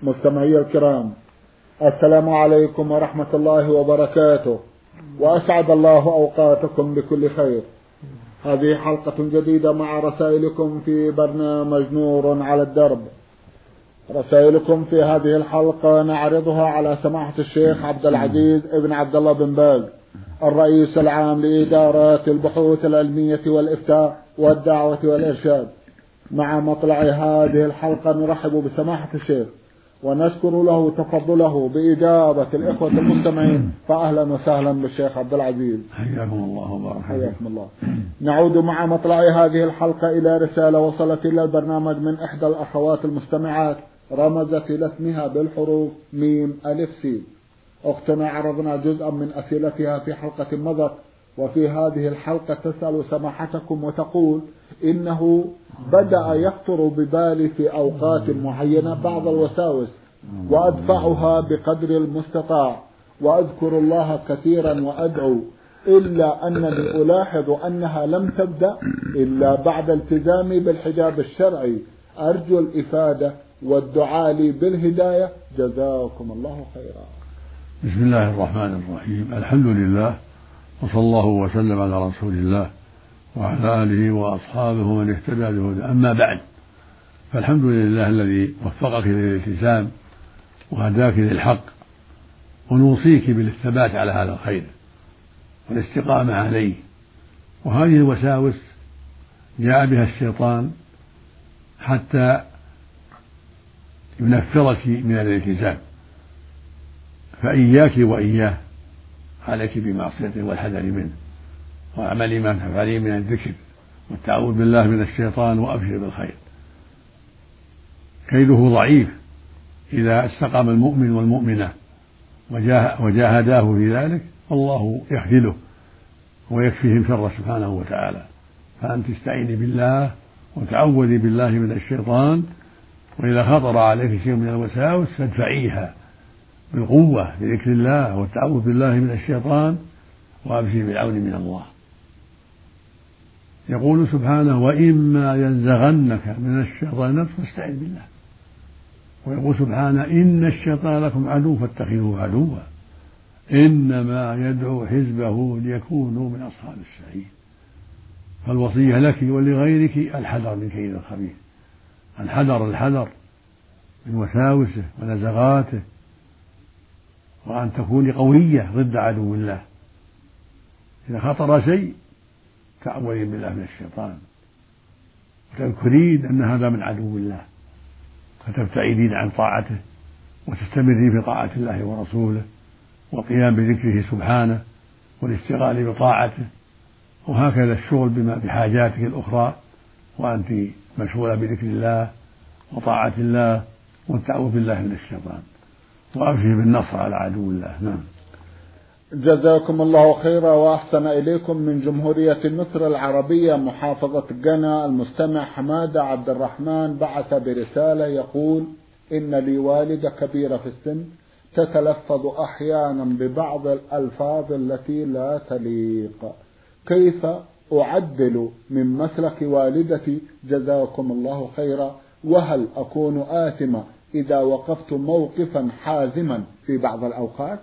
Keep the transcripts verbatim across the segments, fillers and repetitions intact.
مستمعي الكرام، السلام عليكم ورحمة الله وبركاته، وأسعد الله أوقاتكم بكل خير. هذه حلقة جديدة مع رسائلكم في برنامج نور على الدرب. رسائلكم في هذه الحلقة نعرضها على سماحة الشيخ عبد العزيز ابن عبد الله بن باز، الرئيس العام لإدارات البحوث العلمية والإفتاء والدعوة والإرشاد. مع مطلع هذه الحلقة نرحب بسماحة الشيخ ونشكر له تفضله بإجابة الإخوة المستمعين، فأهلا وسهلا بالشيخ عبد العزيز. حياكم الله وبارك حياكم الله. نعود مع مطلع هذه الحلقة إلى رسالة وصلت إلى البرنامج من إحدى الأخوات المستمعات، رمزت إلى اسمها بالحروف ميم ألف سين. أختنا عرضنا جزءا من أسئلتها في حلقة مضت، وفي هذه الحلقة تسأل سماحتكم وتقول: إنه بدأ يخطر ببالي في أوقات معينة بعض الوساوس وأدفعها بقدر المستطاع، وأذكر الله كثيرا وأدعو، إلا أنني ألاحظ أنها لم تبدأ إلا بعد التزامي بالحجاب الشرعي. أرجو الإفادة والدعاء لي بالهداية، جزاكم الله خيرا. بسم الله الرحمن الرحيم. الحمد لله، وصلى الله وسلم على رسول الله وعلى آله وأصحابه ومن اهتدى بهداه. أما بعد، فالحمد لله الذي وفقك للالتزام وهداك للحق، ونوصيك بالثبات على هذا الخير والاستقامة عليه. وهذه الوساوس جاء بها الشيطان حتى ينفرك من الالتزام، فإياك وإياه عليك بمعصيته والحذر منه، واعملي ما تفعلين من الذكر والتعوذ بالله من الشيطان، وأبشر بالخير. كيده ضعيف إذا استقام المؤمن والمؤمنة وجاهداه في ذلك، والله يخذله ويكفيهم شر سبحانه وتعالى. فأنت استعيني بالله وتعوذي بالله من الشيطان، وإذا خطر عليك شيء من الوساوس فادفعيها بالقوة بذكر الله والتعوذ بالله من الشيطان، وأبشر بالعون من الله. يقول سبحانه: وإما ينزغنك من الشيطان نزغ فاستعذ بالله. ويقول سبحانه: إن الشيطان لكم عدو فاتخذوه عدوا إنما يدعو حزبه ليكونوا من أصحاب السعير. فالوصية لك ولغيرك الحذر من كيد الخبيث، الحذر الحذر من وساوسه ونزغاته، وأن تكوني قوية ضد عدو الله. إذا خطر شيء تعوذي بالله من الشيطان، وتذكرين أن هذا من عدو الله، فتبتعدين عن طاعته وتستمرين في طاعة الله ورسوله والقيام بذكره سبحانه والاشتغال بطاعته. وهكذا الشغل بما بحاجاتك الأخرى، وأنت مشغولة بذكر الله وطاعة الله والتعوذ بالله من الشيطان، وأبشر بالنصر على عدو الله. نعم. جزاكم الله خيرا وأحسن إليكم. من جمهورية مصر العربية محافظة جنة، المستمع حمادة عبد الرحمن بعث برسالة يقول: إن لي والدة كبيرة في السن تتلفظ أحيانا ببعض الألفاظ التي لا تليق، كيف أعدل من مسلك والدتي؟ جزاكم الله خيرا. وهل أكون آثمة إذا وقفت موقفا حازما في بعض الأوقات؟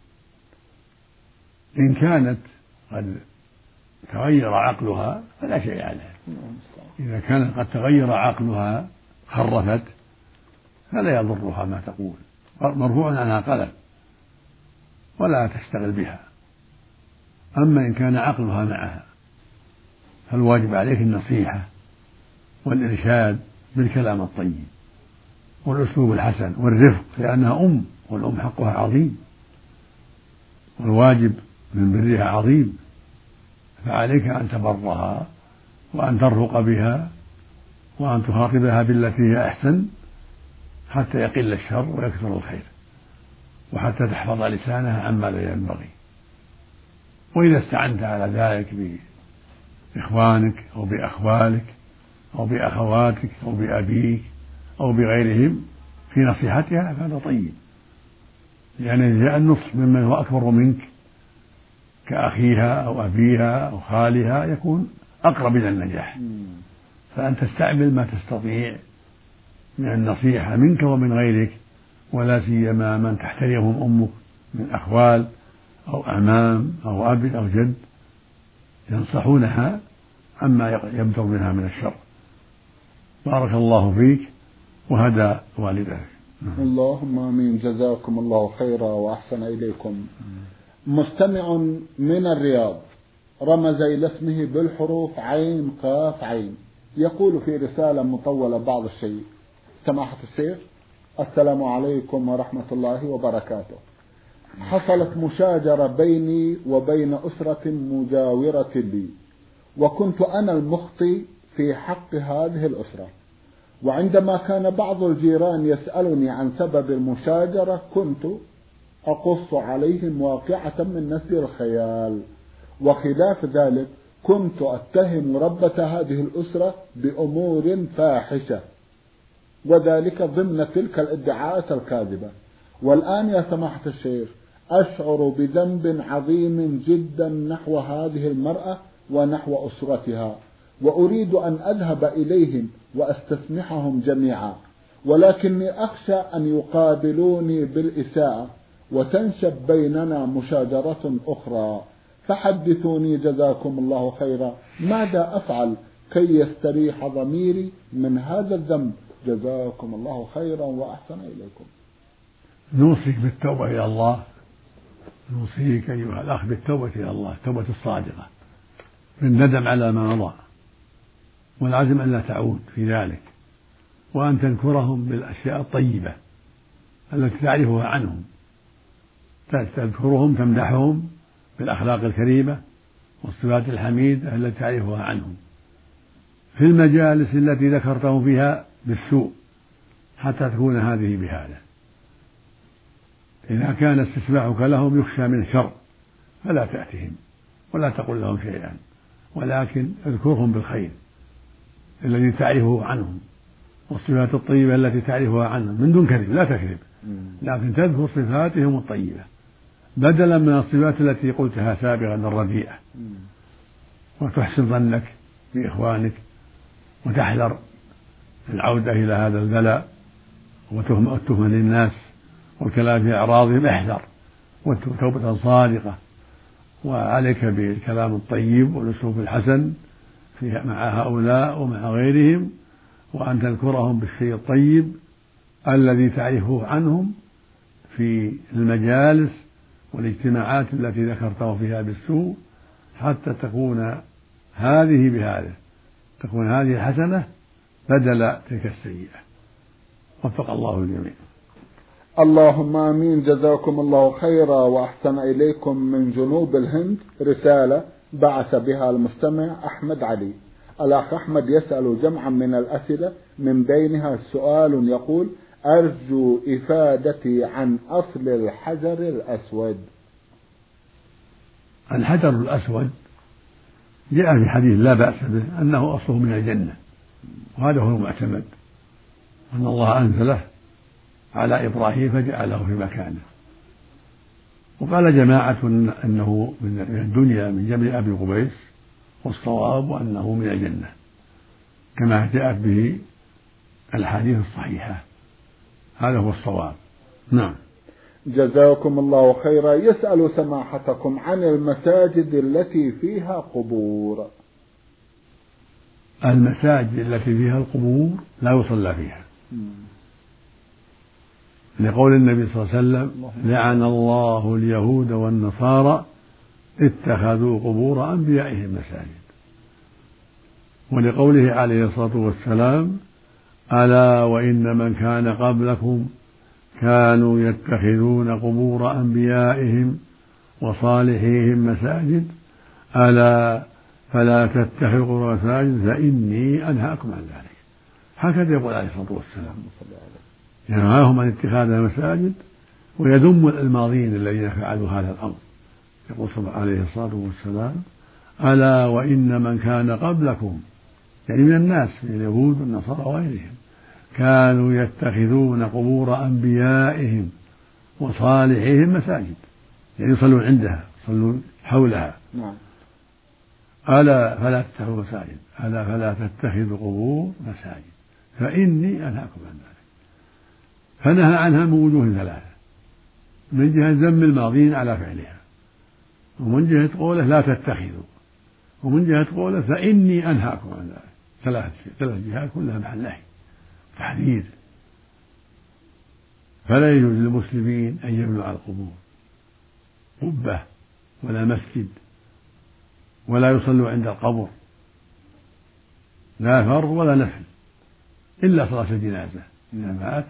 إن كانت قد تغير عقلها فلا شيء عليها. إذا كانت قد تغير عقلها خرفت فلا يضرها ما تقول، مرفوع عنها قلم ولا تشتغل بها. أما إن كان عقلها معها فالواجب عليك النصيحة والإرشاد بالكلام الطيب والأسلوب الحسن والرفق، لأنها أم، والأم حقها عظيم والواجب من برها عظيم. فعليك أن تبرها وأن ترفق بها وأن تخاطبها بالتي هي أحسن، حتى يقل الشر ويكثر الخير، وحتى تحفظ لسانها عما لا ينبغي. وإذا استعنت على ذلك بإخوانك أو بأخوالك أو بأخواتك أو بأبيك أو بغيرهم في نصيحتها فهذا طيب، لأن جاء النصح ممن هو أكبر منك كأخيها أو أبيها أو خالها يكون أقرب إلى النجاح. فأن تستعمل ما تستطيع من النصيحة منك ومن غيرك ولا سيما من تحترمهم أمك من أخوال أو أعمام أو أب أو جد، ينصحونها عما يبدر منها من الشر. بارك الله فيك وهدى والديك. اللهم آمين. جزاكم الله خيرا وأحسن إليكم. مستمع من الرياض رمز إلى اسمه بالحروف عين قاف عين، يقول في رسالة مطولة بعض الشيء: سماحة الشيخ، السلام عليكم ورحمة الله وبركاته. حصلت مشاجرة بيني وبين أسرة مجاورة لي، وكنت أنا المخطئ في حق هذه الأسرة، وعندما كان بعض الجيران يسألني عن سبب المشاجرة كنت أقص عليهم واقعة من نسج الخيال، وخلاف ذلك كنت أتهم ربة هذه الأسرة بأمور فاحشة، وذلك ضمن تلك الادعاءات الكاذبة. والآن يا سماحة الشيخ أشعر بذنب عظيم جدا نحو هذه المرأة ونحو أسرتها، وأريد أن أذهب إليهم وأستسمحهم جميعا، ولكني أخشى أن يقابلوني بالإساءة وتنشب بيننا مشاجرة أخرى، فحدثوني جزاكم الله خيرا، ماذا أفعل كي يستريح ضميري من هذا الذنب؟ جزاكم الله خيرا وأحسن إليكم. نوصيك بالتوبة إلى الله، نوصيك أيها الأخ بالتوبة إلى الله، التوبة الصادقة بالندم على ما مضى، والعزم أن لا تعود في ذلك، وأن تذكرهم بالأشياء الطيبة التي تعرفها عنهم، تذكرهم تمدحهم بالأخلاق الكريمة والصفات الحميدة التي تعرفها عنهم في المجالس التي ذكرتهم فيها بالسوء، حتى تكون هذه بهذا. إذا كان استسماحك لهم يخشى من شر فلا تأتهم ولا تقل لهم شيئا، ولكن اذكرهم بالخير الذي تعرفه عنهم والصفات الطيبة التي تعرفها عنهم من دون كذب، لا تكذب، لكن تذكر صفاتهم الطيبة بدلا من الصفات التي قلتها سابقا الرديئة، وتحسن ظنك بإخوانك وتحذر العودة إلى هذا البلاء والتهمة للناس والكلام في أعراضهم، احذر وتوبة صادقة، وعليك بالكلام الطيب والأسلوب الحسن مع هؤلاء ومع غيرهم، وأن تذكرهم بالشيء الطيب الذي تعرفه عنهم في المجالس والاجتماعات التي ذكرته فيها بالسوء، حتى تكون هذه بهذا، تكون هذه الحسنة بدل تلك السيئة. وفق الله الجميع. اللهم آمين. جزاكم الله خيرا وأحسن إليكم. من جنوب الهند رسالة بعث بها المستمع أحمد علي. الأخ أحمد يسأل جمعا من الأسئلة، من بينها سؤال يقول: أرجو إفادتي عن أصل الحجر الأسود. الحجر الأسود جاء في حديث لا بأس به أنه أصله من الجنة، وهذا هو المعتمد، أن الله أنزله على إبراهيم فجعله في مكانه. وقال جماعة أنه من الدنيا من جبل أبي قبيس، والصواب أنه من الجنة كما جاءت به الحديث الصحيحة، هذا هو الصواب. نعم. جزاكم الله خيرا. يسأل سماحتكم عن المساجد التي فيها قبور. المساجد التي فيها القبور لا يصلى فيها، لقول النبي صلى الله عليه وسلم: لعن الله اليهود والنصارى اتخذوا قبور أنبيائهم مساجد. ولقوله عليه الصلاة والسلام: ألا وإن من كان قبلكم كانوا يتخذون قبور أنبيائهم وصالحيهم مساجد، ألا فلا تتخذوا قبور مساجد فإني أنهاكم عن ذلك. هكذا يقول عليه الصلاة والسلام، ينهاهم عن اتخاذ المساجد ويذم الماضين الذين فعلوا هذا الأمر. يقول عليه الصلاة والسلام: ألا وإن من كان قبلكم، يعني من الناس من اليهود والنصارى وغيرهم، كانوا يتخذون قبور أنبيائهم وصالحيهم مساجد، يعني يصلون عندها، يصلون حولها. نعم. ألا فلا تتخذوا مساجد، ألا فلا تتخذوا قبور مساجد فإني أنهاكم عن ذلك. فنهى عنها من وجوه ثلاثة: من جهة ذم الماضين على فعلها، ومن جهة قوله لا تتخذوا، ومن جهة قوله فإني أنهاكم عن ذلك. ثلاث ثلاث جهات كلها محل نهي تحذير. فلا يجوز للمسلمين أن يبنوا على القبور قبة ولا مسجد، ولا يصلوا عند القبر لا فرض ولا نفل إلا صلاة الجنازة. إذا مات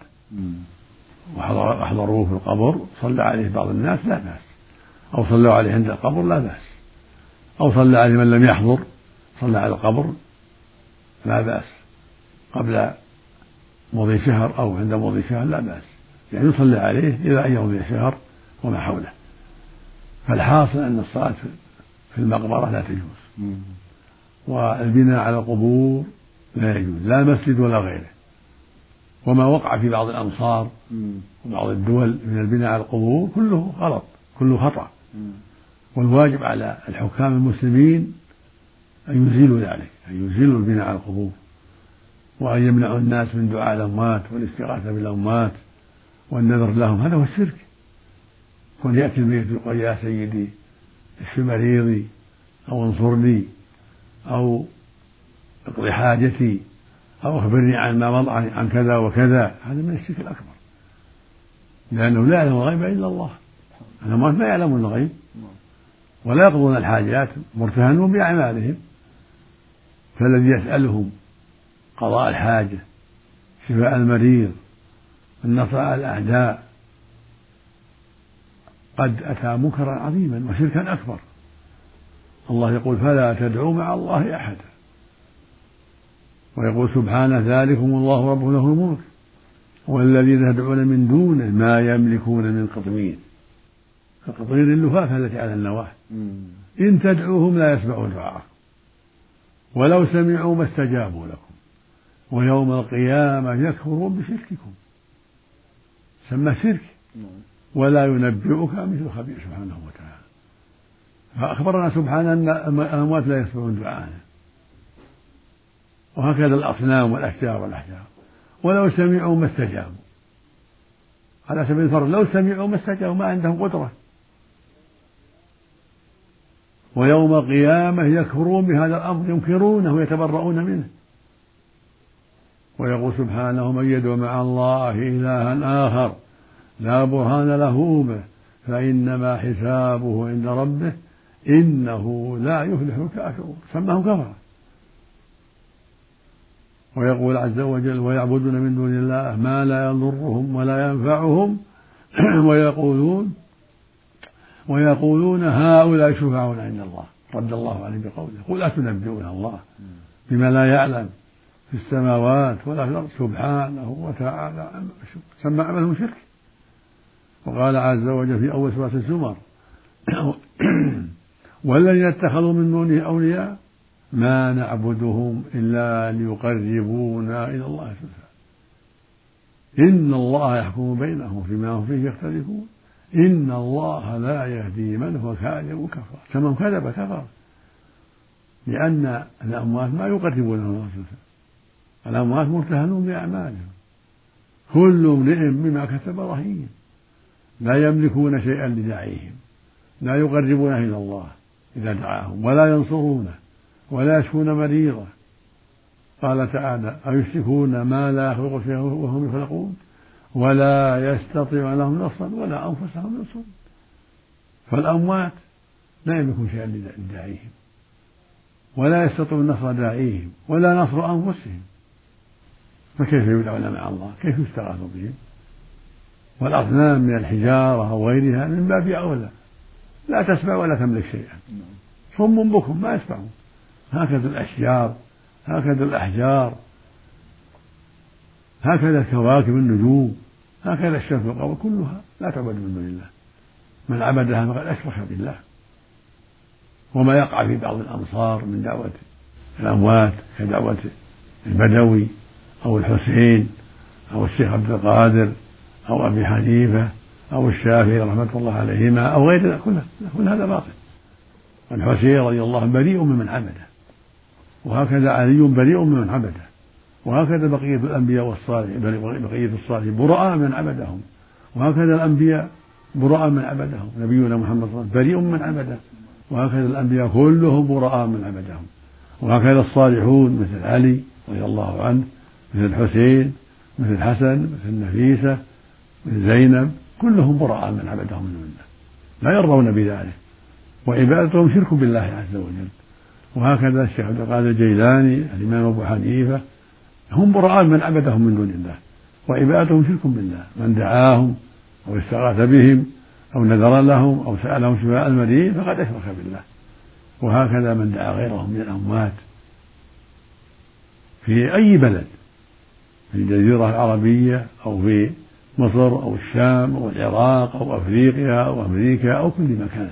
وحضروه في القبر صلى عليه بعض الناس لا بأس، أو صلوا عليه عند القبر لا بأس، أو صلى عليه من لم يحضر صلى على القبر لا بأس، قبل مضي شهر أو عند مضي شهر لا بأس، يعني يصلى عليه إلى أن يمضي شهر وما حوله. فالحاصل أن الصلاة في المقبرة لا تجوز، والبناء على القبور لا يجوز، لا مسجد ولا غيره. وما وقع في بعض الأمصار وبعض الدول من البناء على القبور كله غلط، كله خطأ. والواجب على الحكام المسلمين أن يزيلوا ذلك، أن يزيلوا البناء على القبور، وأن يمنعوا الناس من دعاء الأموات والاستغاثة بالأموات والنذر لهم. هذا هو الشرك. كون يأتي الميت يقول يا سيدي اشف مريضي، أو انصرني، أو اقضي حاجتي، أو أخبرني عن ما مضى عن كذا وكذا، هذا من الشرك الأكبر، لأنه لا يعلم الغيب إلا الله. الأموات ما يعلمون الغيب ولا يقضون الحاجات، مرتهنون بأعمالهم. فالذي يسألهم قضاء الحاجة، شفاء المريض، النصر على الأعداء، قد أتى منكرا عظيما وشركا أكبر. الله يقول فلا تدعوا مع الله أحدا، ويقول سبحانه ذلكم الله ربه له الملك والذين تدعون من دونه ما يملكون من قطمير. القطمير اللفافة التي على النواة، إن تدعوهم لا يسمعوا دعاءكم ولو سمعوا ما استجابوا لكم ويوم القيامة يكفرون بشرككم. سمى شرك، ولا ينبئك مثل خبير سبحانه وتعالى. فأخبرنا سبحانه أن الأموات لا يسمعون دعاءنا، وهكذا الأصنام والأشجار والأحجار ولو سمعوا ما استجابوا. على سبيل الفرض لو سمعوا ما استجابوا ما عندهم قدرة. ويوم القيامة يكفرون بهذا الأمر، ينكرونه ويتبرؤون منه. ويقول سبحانه من يدعو مع الله إلها آخر لا برهان له به فإنما حسابه عند ربه إنه لا يفلح الكافرون. سماهم كفرة. ويقول عز وجل ويعبدون من دون الله ما لا يضرهم ولا ينفعهم ويقولون ويقولون هؤلاء شفعاؤنا عند الله. رد الله عليه بقوله قل أتنبئون الله بما لا يعلم في السماوات ولا في الأرض سبحانه وتعالى. سمى عملهم شرك. وقال عز وجل في أول سورة الزمر والذين اتخذوا من دونه أولياء ما نعبدهم إلا ليقربونا إلى الله زلفى إن الله يحكم بينهم فيما هم فيه يختلفون إن الله لا يهدي من هو كاذب كفر. كمن كذب كفر، لأن الأموات ما يقربون الله زلفى. الأموات مرتهنون بأعمالهم، كل امرئ بما كسب رهين، لا يملكون شيئا لداعيهم، لا يقربونه إلى الله إذا دعاهم، ولا ينصرونه، ولا يشفون مريضا. قال تعالى أيشركون ما لا يخلق شيئا وهم يخلقون ولا يستطيعون لهم نصرا ولا أنفسهم ينصرون. فالأموات لا يملكون شيئا لداعيهم، ولا يستطيعون نصر داعيهم ولا نصر أنفسهم، فكيف يدعون مع الله؟ كيف يستغاث بهم؟ والأصنام من الحجارة أو غيرها من باب أولى، لا تسمع ولا تملك شيئا، صم بكم ما يسمعون. هكذا الأشجار، هكذا الأحجار، هكذا الكواكب النجوم، هكذا الشمس والقمر كلها لا تعبد من دون الله. من عبدها فقد أشرك بالله. وما يقع في بعض الأمصار من دعوة الأموات كدعوة البدوي أو الحسين أو الشيخ عبد القادر أو أبي حنيفة أو الشافعي رحمة الله عليهما أو غير كله، كل هذا باطل. الحسين رضي الله عنه بريء ممن عبده، وهكذا علي بريء ممن عبده، وهكذا بقية الأنبياء والصالحين، بقية الصالحين براء من عبدهم، وهكذا الأنبياء براء من عبدهم، نبينا محمد صلى الله عليه وسلم بريء من عبده، وهكذا الأنبياء كلهم براء من عبدهم، وهكذا الصالحون مثل علي رضي الله عنه، مثل الحسين، مثل الحسن، مثل النفيسة، مثل زينب، كلهم براء من عبدهم من الله، لا يرضون بذلك، وعبادتهم شرك بالله عز وجل. وهكذا الشيخ عبد القادر الجيلاني، الإمام أبو حنيفة، هم براء من عبدهم من دون الله، وعبادتهم شرك بالله، من دعاهم أو استغاث بهم أو نذر لهم أو سألهم شفاء المريض فقد أشرك بالله. وهكذا من دعا غيرهم من الأموات في أي بلد، في الجزيرة العربية أو في مصر أو الشام أو العراق أو أفريقيا أو أمريكا أو كل مكان،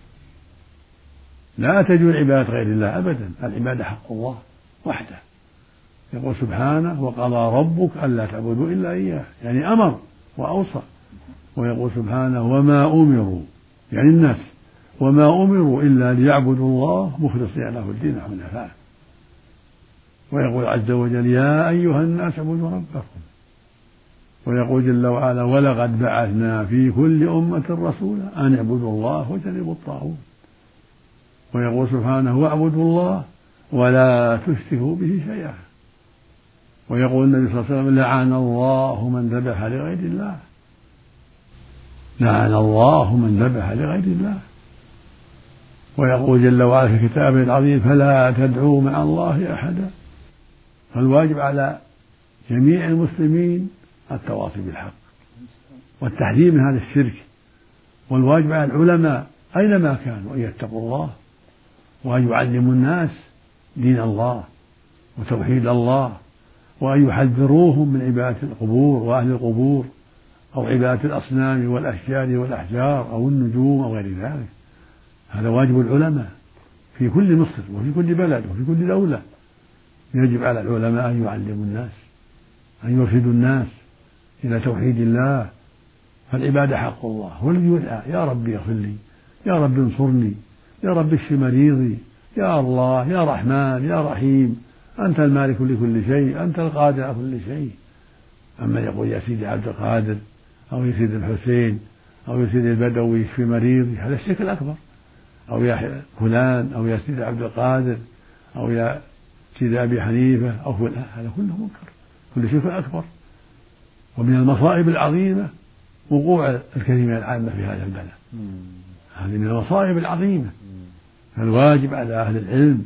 لا تجوز عبادة غير الله أبدا، العبادة حق الله وحده. يقول سبحانه: وقضى ربك ألا تعبدوا إلا إياه، يعني أمر وأوصى. ويقول سبحانه: وما أمروا، يعني الناس، وما أمروا إلا ليعبدوا الله مخلصين له الدين حنفاء. ويقول عز وجل: يا أيها الناس اعبدوا ربكم. ويقول جل وعلا: ولقد بعثنا في كل أمة رسولا أن اعبدوا الله واجتنبوا الطاغوت. ويقول سبحانه: واعبدوا الله ولا تشركوا به شيئا. ويقول النبي صلى الله عليه وسلم: لعن الله من ذبح لغير الله، لعن الله من ذبح لغير الله. ويقول جل وعلا في كتابه العظيم: فلا تدعوا مع الله أحدا. فالواجب على جميع المسلمين التواصي بالحق والتحذير من هذا الشرك، والواجب على العلماء أينما كانوا أن يتقوا الله وأن يعلموا الناس دين الله وتوحيد الله، وأن يحذروهم من عبادة القبور وأهل القبور أو عبادة الأصنام والأشجار والأحجار أو النجوم أو غير ذلك. هذا واجب العلماء في كل مصر وفي كل بلد وفي كل دولة. يجب على العلماء أن يعلموا الناس، أن يرشدوا الناس إلى توحيد الله، فالعبادة حق الله. هو الذي يدعى: يا رب اغفر لي، يا رب انصرني، يا رب اشف مريضي، يا الله، يا رحمن، يا رحيم، أنت المالك لكل شيء، أنت القادر على كل شيء. أما يقول يا سيدي عبد القادر أو يا سيدي الحسين أو يا سيدي البدوي اشف مريضي، هذا الشرك الأكبر. أو يا فلان أو يا سيدي عبد القادر أو يا سيدي أبي حنيفة أو فلان، هذا كله منكر، كل شرك أكبر. ومن المصائب العظيمة وقوع الكثير من العامة في هذا البلاء، هذه من المصائب العظيمة. فالواجب على أهل العلم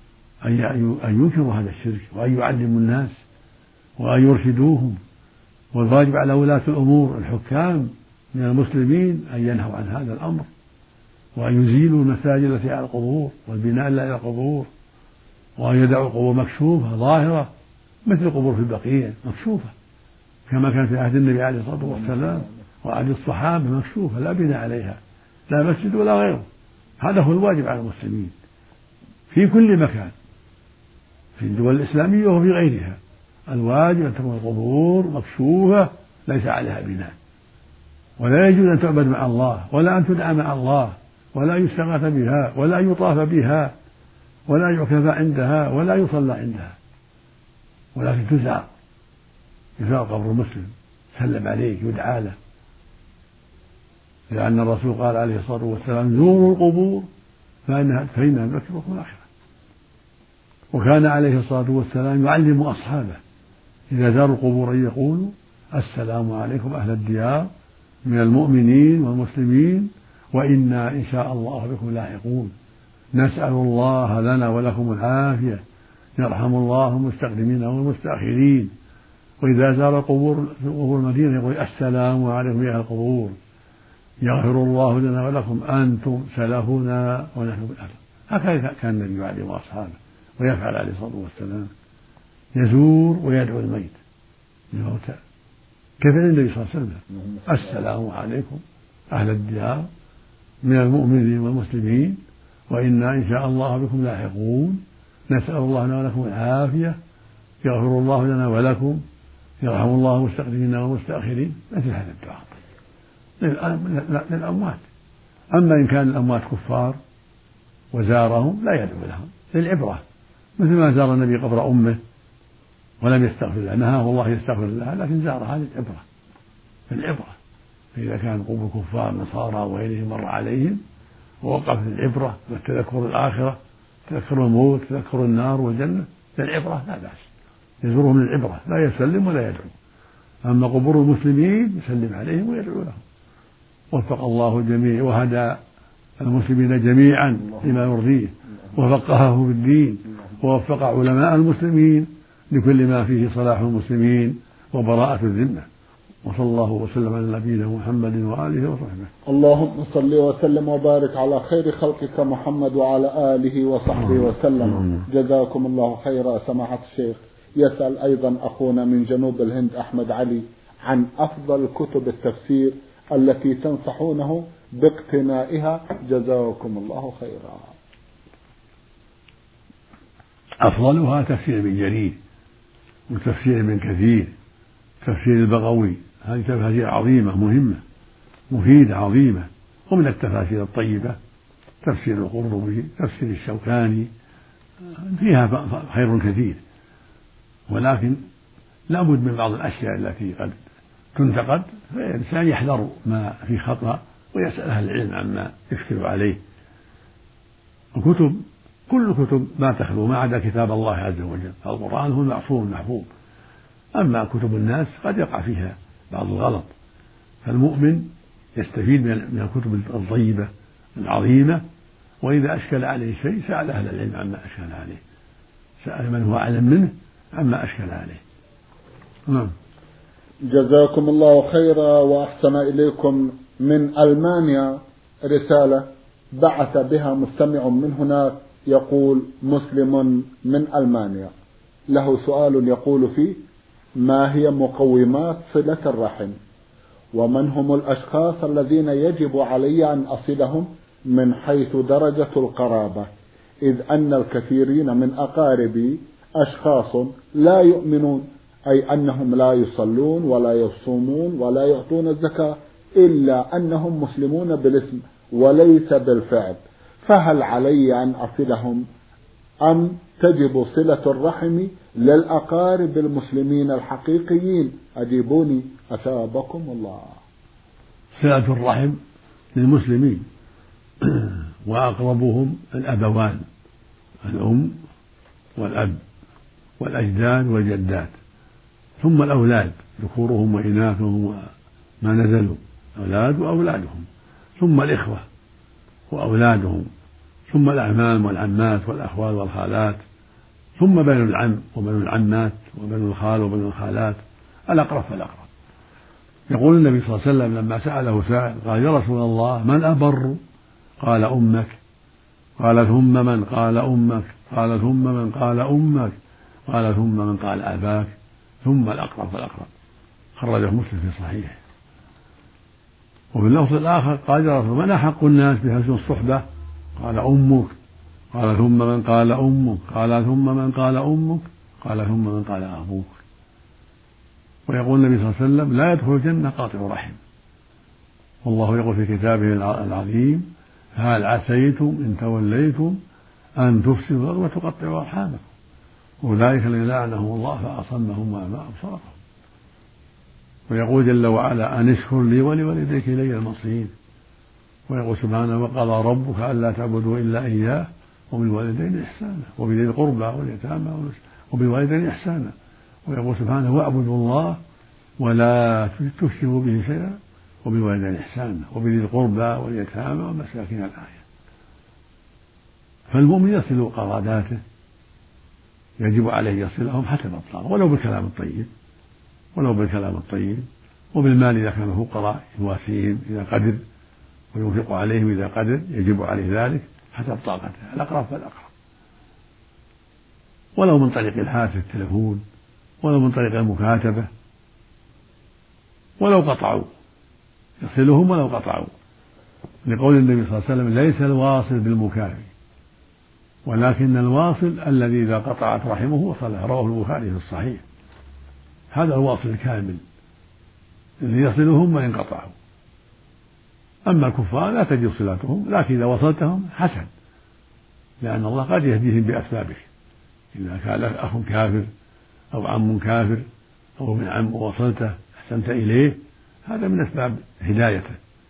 أن ينكروا هذا الشرك وأن يعلموا الناس وأن يرشدوهم، والواجب على ولاة الأمور الحكام من المسلمين أن ينهوا عن هذا الأمر وأن يزيلوا المساجد التي على القبور والبناء الذي على القبور، وأن يدعوا القبور مكشوفة ظاهرة مثل القبور في البقيع مكشوفة كما كان في عهد النبي عليه الصلاة والسلام وعهد الصحابة مكشوفة لا بناء عليها، لا مسجد ولا غيره. هذا هو الواجب على المسلمين في كل مكان في الدول الإسلامية وفي غيرها. الواجب أن تكون القبور مكشوفة ليس عليها بناء، ولا يجوز أن تعبد مع الله ولا أن تدعى مع الله ولا يستغاث بها ولا يطاف بها ولا يعكف عندها ولا يصلى عندها، ولكن تزار، يزار قبر مسلم سلم عليه يدعى له، لأن الرسول قال عليه الصلاة والسلام: زوروا القبور فإنها فإنها تذكركم الآخرة. وكان عليه الصلاة والسلام يعلم أصحابه إذا زاروا القبور أن يقولوا: السلام عليكم أهل الديار من المؤمنين والمسلمين وإنا إن شاء الله بكم لاحقون، نسأل الله لنا ولكم العافية، يرحم الله المستقدمين والمستأخرين. وإذا زار القبور في قبور المدينة يقول: السلام عليكم يا أهل القبور، يغفر الله لنا ولكم، أنتم سلفنا ونحن بالأهل. هكذا كان النبي يعلم أصحابه ويفعل عليه الصلاة والسلام، يزور ويدعو الميت الموتى كيف النبي صلى الله عليه وسلم: السلام عليكم أهل الديار من المؤمنين والمسلمين وإنا إن شاء الله بكم لاحقون، نسأل الله لنا ولكم العافية، يغفر الله لنا ولكم، يرحم الله المستقدمين والمستأخرين. مثل هذا الدعاء للأموات. أما إن كان الأموات كفار وزارهم لا يدعو لهم للعبرة، مثل ما زار النبي قبر أمه ولم يستغفر الله، نهاه الله يستغفر الله لكن زارها للعبرة العبرة. فإذا كان قبور كفار نصارى وغيرهم مر عليهم ووقف العبرة والتذكر الآخرة، تذكر الموت، تذكر النار والجنة للعبرة لا بأس، يزورهم للعبرة لا يسلم ولا يدعو. أما قبور المسلمين يسلم عليهم ويدعو لهم. وفق الله الجميع وهدى المسلمين جميعا لما يرضيه، وفقهه في الدين، ووفق علماء المسلمين لكل ما فيه صلاح المسلمين وبراءة الذمة. وصلى الله وسلم على نبينا محمد وآله وصحبه. اللهم صل وسلم وبارك على خير خلقك محمد وعلى آله وصحبه وسلم. جزاكم الله خيرا. سماحة الشيخ، يسأل أيضا أخونا من جنوب الهند أحمد علي عن أفضل كتب التفسير التي تنصحونه باقتنائها، جزاكم الله خيرا. أفضلها تفسير ابن جرير وتفسير ابن كثير، تفسير البغوي، هذه تفاسير عظيمة مهمة مفيدة عظيمة. ومن التفاسير الطيبة تفسير القرطبي، تفسير الشوكاني، فيها خير كثير، ولكن لا بد من بعض الأشياء التي قد تنتقد، فالإنسان يحذر ما في خطأ ويسأل أهل العلم عما يشكل عليه. الكتب كل كتب ما تخلو ما عدا كتاب الله عز وجل، القرآن هو المعصوم المحفوظ. أما كتب الناس قد يقع فيها بعض الغلط، فالمؤمن يستفيد من الكتب الطيبة العظيمة، وإذا أشكل عليه شيء سأل أهل العلم عما أشكل عليه، سأل من هو أعلم منه عما أشكل عليه. نعم. جزاكم الله خيرا وأحسن إليكم. من ألمانيا رسالة بعث بها مستمع من هناك يقول: مسلم من ألمانيا له سؤال يقول فيه: ما هي مقومات صلة الرحم؟ ومن هم الأشخاص الذين يجب علي أن أصلهم من حيث درجة القرابة، إذ أن الكثيرين من أقاربي أشخاص لا يؤمنون، أي أنهم لا يصلون ولا يصومون ولا يعطون الزكاة، إلا أنهم مسلمون بالاسم وليس بالفعل، فهل علي أن أصلهم أم تجب صلة الرحم للأقارب المسلمين الحقيقيين؟ أجيبوني أثابكم الله. صلة الرحم للمسلمين وأقربهم الأبوان، الأم والأب والأجداد والجدات، ثم الأولاد ذكورهم وإناثهم وما نزلوا، أولاد وأولادهم، ثم الإخوة وأولادهم، ثم الأعمام والعمات والأخوال والخالات، ثم بنو العم وبنو العمات وبنو الخال وبنو الخالات، الأقرب فالأقرب. يقول النبي صلى الله عليه وسلم لما سأله سائل قال: يا رسول الله من أبر؟ قال: أمك. قال: ثم من؟ قال: أمك. قال: ثم من؟ قال: أمك. قال: ثم من؟ قال: أباك. ثم الأقرب فالأقرب. خرجه مسلم في صحيحه. وفي اللفظ الآخر قال: يا رسول من أحق الناس بحسن الصحبة؟ قال: أمك. قال: ثم من؟ قال: أمك. قال: ثم من؟ قال: أمك. قال: ثم من؟ قال: أبوك. ويقول النبي صلى الله عليه وسلم: لا يدخل الجنة قاطع رحم. والله يقول في كتابه العظيم: هل عسيتم إن توليتم أن تفسدوا وتقطعوا أرحامكم أولئك الذين لعنهم الله فأصمهم وأعمى أبصارهم. ويقول جل وعلا: أن اشكر لي ولوالديك إلي المصير. ويقول سبحانه: وقضى ربك ألا تعبدوا إلا إياه وبالوالدين إحسانا وبذي القربى واليتامى وبالوالدين إحسانا. ويقول سبحانه: واعبدوا الله ولا تشركوا به شيئا وبالوالدين إحسانا وبذي القربى واليتامى والمساكين الآية. فالمؤمن يصل قراباته، يجب عليه يصلهم حسب الطاقة، ولو بالكلام الطيب ولو بالكلام الطيب وبالمال إذا كانوا فقراء يواسيهم إذا قدر وينفق عليهم إذا قدر، يجب عليه ذلك حسب طاقته، الأقرب فالأقرب، ولو من طريق الهاتف التلفون، ولو من طريق المكاتبة، ولو قطعوا يصلهم ولو قطعوا، لقول النبي صلى الله عليه وسلم: ليس الواصل بالمكافئ ولكن الواصل الذي إذا قطعت رحمه وصله. رواه البخاري في الصحيح. هذا الواصل الكامل الذي يصلهم وإن قطعوا. أما الكفار لا تجب صلتهم، لكن إذا وصلتهم حسن، لأن الله قد يهديهم بأسبابه. إذا كان أخ كافر أو عم كافر أو ابن عم ووصلته أحسنت إليه، هذا من أسباب هدايته.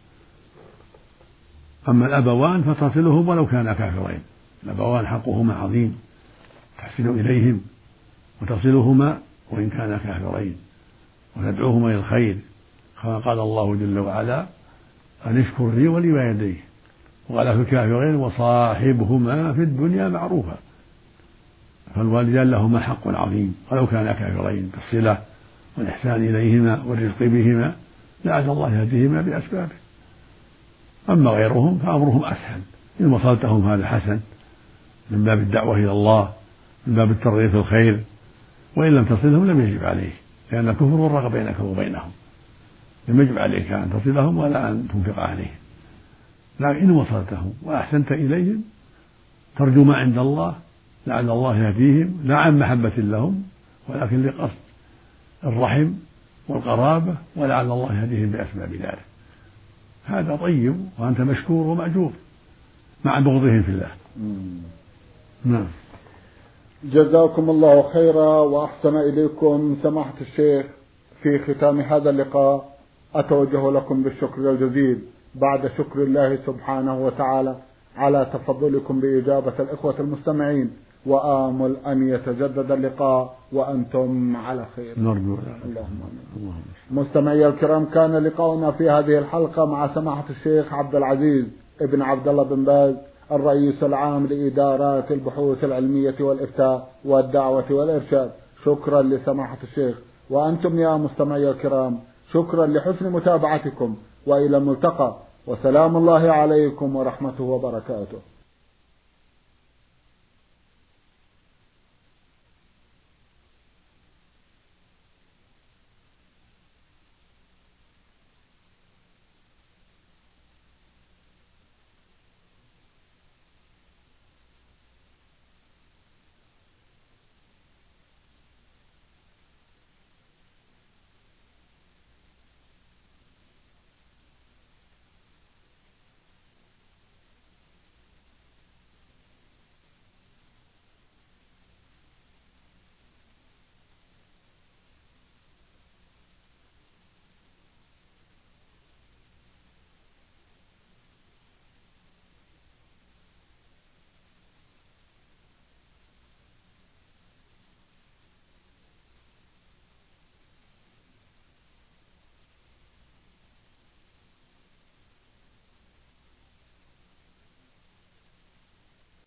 أما الأبوان فتصلهم ولو كانا كافرين، الأبوان حقهما عظيم، تحسن إليهم وتصلهما وإن كانا كافرين وتدعوهما إلى الخير، كما قال الله جل وعلا أن اشكر لي ولوالديه، وقال في الكافرين وصاحبهما في الدنيا معروفا. فالوالدان لهما حق عظيم ولو كانا كافرين بالصلة والإحسان إليهما والرزق بهما، لعل الله يهديهما بأسبابه. أما غيرهم فأمرهم أسهل، إن وصلتهم هذا حسن من باب الدعوة إلى الله، من باب الترغيب في الخير، وإن لم تصلهم لم يجب عليه، لأن الكفر فرق بينك وبينهم، لم يجب عليك أن تصلهم ولا أن تنفق عليهم. لكن إن وصلتهم وأحسنت إليهم ترجو ما عند الله، لعل الله يهديهم، لا عن محبة لهم ولكن لقصد الرحم والقرابة، ولعل الله يهديهم بأسباب ذلك. هذا طيب وأنت مشكور ومأجور مع بغضهم في الله. نعم. جزاكم الله خيرا وأحسن إليكم سماحة الشيخ. في ختام هذا اللقاء أتوجه لكم بالشكر الجزيل بعد شكر الله سبحانه وتعالى على تفضلكم بإجابة الإخوة المستمعين، وآمل أن يتجدد اللقاء وأنتم على خير. نرجو. اللهم آمين. مستمعي الكرام، كان لقاؤنا في هذه الحلقة مع سماحة الشيخ عبد العزيز ابن عبد الله بن باز، الرئيس العام لإدارات البحوث العلمية والإفتاء والدعوة والإرشاد. شكرا لسماحة الشيخ، وأنتم يا مستمعي الكرام شكرا لحسن متابعتكم، وإلى الملتقى، وسلام الله عليكم ورحمته وبركاته.